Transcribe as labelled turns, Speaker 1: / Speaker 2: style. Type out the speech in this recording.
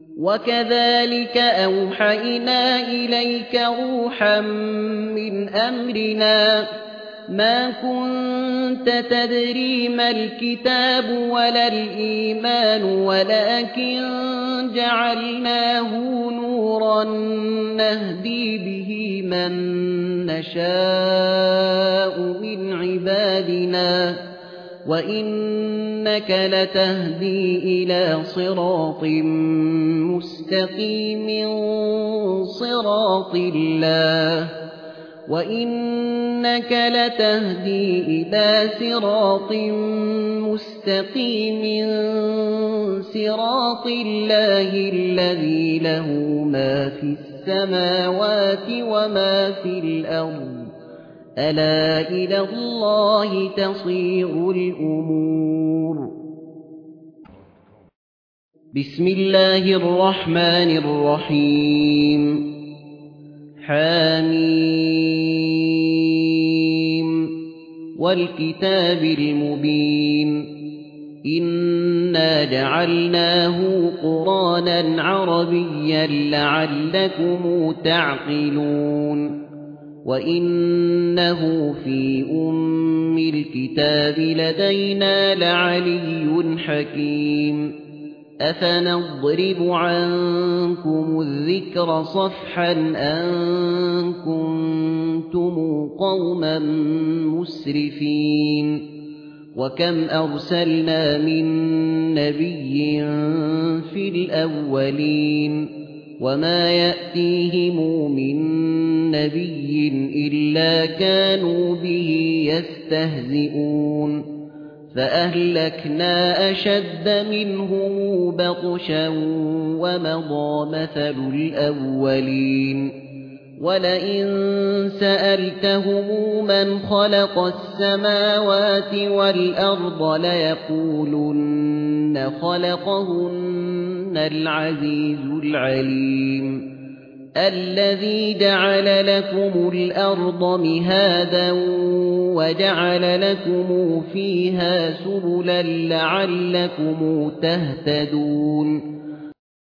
Speaker 1: وكذلك أوحينا إليك روحا من أمرنا ما كنت تدري ما الكتاب ولا الإيمان ولكن جعلناه نورا نهدي به من نشاء من عبادنا وإنك لتهدي إلى صراط مستقيم صراط الله وإنك لتهدي إلى صراط مستقيم صراط الله الذي له ما في السماوات وما في الأرض ألا إلى الله تصير الأمور بسم الله الرحمن الرحيم حميم والكتاب المبين إنا جعلناه قرآنا عربيا لعلكم تعقلون وإنه في أم الكتاب لدينا لعلي حكيم أفنضرب عنكم الذكر صفحا أن كنتم قوما مسرفين وكم أرسلنا من نبي في الأولين وما يأتيهم من نبي إلا كانوا به يستهزئون فأهلكنا أشد منهم بطشا ومضى مثل الأولين ولئن سألتهم من خلق السماوات والأرض ليقولن خلقهن العزيز العليم الذي جعل لكم الأرض مهادا وجعل لكم فيها سبلا لعلكم تهتدون